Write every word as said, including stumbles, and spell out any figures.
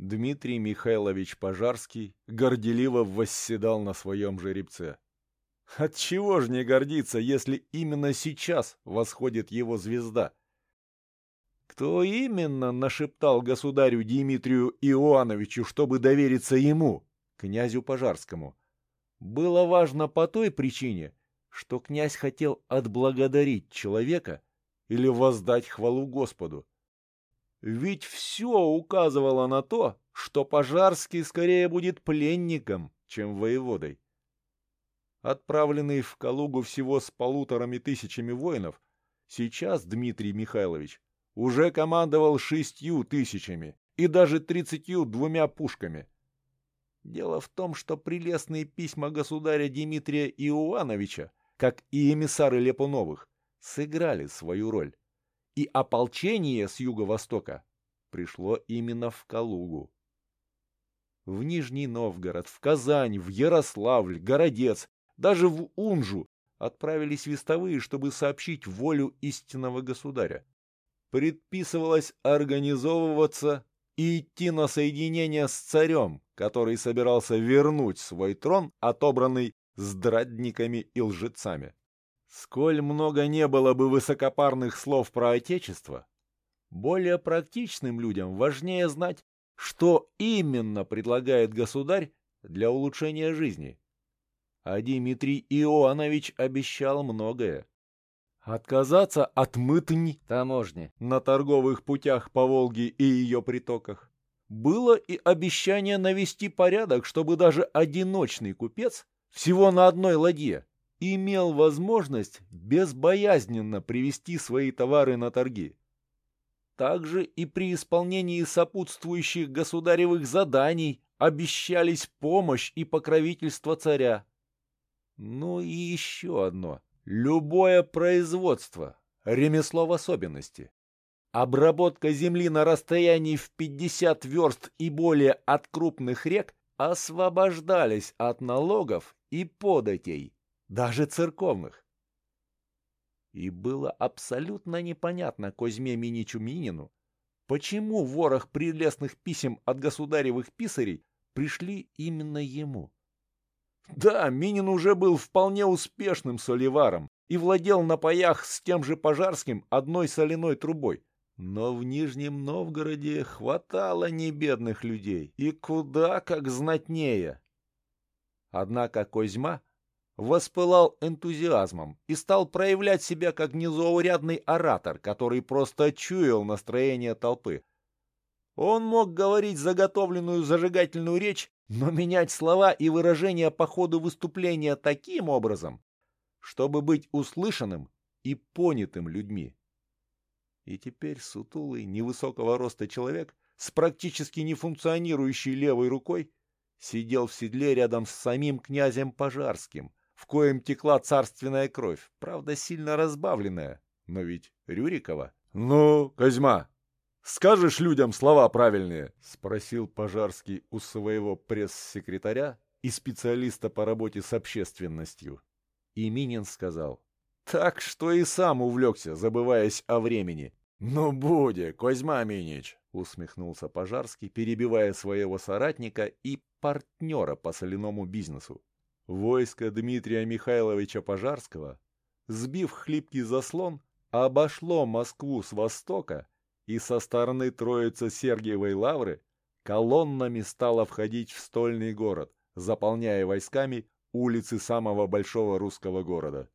Дмитрий Михайлович Пожарский горделиво восседал на своем жеребце. Отчего ж не гордиться, если именно сейчас восходит его звезда? Кто именно нашептал государю Дмитрию Иоанновичу, чтобы довериться ему, князю Пожарскому? Было важно по той причине, что князь хотел отблагодарить человека или воздать хвалу Господу. Ведь все указывало на то, что Пожарский скорее будет пленником, чем воеводой. Отправленный в Калугу всего с полуторами тысячами воинов, сейчас Дмитрий Михайлович уже командовал шестью тысячами и даже тридцатью двумя пушками. Дело в том, что прелестные письма государя Дмитрия Иоанновича, как и эмиссары Лепуновых, сыграли свою роль. И ополчение с юго-востока пришло именно в Калугу. В Нижний Новгород, в Казань, в Ярославль, Городец, даже в Унжу отправились вестовые, чтобы сообщить волю истинного государя. Предписывалось организовываться и идти на соединение с царем, который собирался вернуть свой трон, отобранный здрадниками и лжецами. Сколь много не было бы высокопарных слов про отечество, более практичным людям важнее знать, что именно предлагает государь для улучшения жизни. А Дмитрий Иоаннович обещал многое. Отказаться от мытни таможни на торговых путях по Волге и ее притоках. Было и обещание навести порядок, чтобы даже одиночный купец всего на одной ладье имел возможность безбоязненно привезти свои товары на торги. Также и при исполнении сопутствующих государевых заданий обещались помощь и покровительство царя. Ну и еще одно. Любое производство, ремесло в особенности. Обработка земли на расстоянии в пятьдесят верст и более от крупных рек освобождались от налогов и податей, даже церковных. И было абсолютно непонятно Козьме Миничу Минину, почему в ворох прелестных писем от государевых писарей пришли именно ему. Да, Минин уже был вполне успешным соливаром и владел на паях с тем же Пожарским одной соляной трубой. Но в Нижнем Новгороде хватало небедных людей, и куда как знатнее. Однако Козьма воспылал энтузиазмом и стал проявлять себя как незаурядный оратор, который просто чуял настроение толпы. Он мог говорить заготовленную зажигательную речь, но менять слова и выражения по ходу выступления таким образом, чтобы быть услышанным и понятым людьми. И теперь сутулый, невысокого роста человек с практически нефункционирующей левой рукой сидел в седле рядом с самим князем Пожарским, в коем текла царственная кровь, правда, сильно разбавленная, но ведь Рюрикова. — Ну, Козьма, скажешь людям слова правильные? — спросил Пожарский у своего пресс-секретаря и специалиста по работе с общественностью. И Минин сказал: — Так, что и сам увлекся, забываясь о времени. — Ну, буде, Козьма Минич, — усмехнулся Пожарский, перебивая своего соратника и партнера по соляному бизнесу. Войско Дмитрия Михайловича Пожарского, сбив хлипкий заслон, обошло Москву с востока и со стороны Троице-Сергиевой лавры колоннами стало входить в стольный город, заполняя войсками улицы самого большого русского города.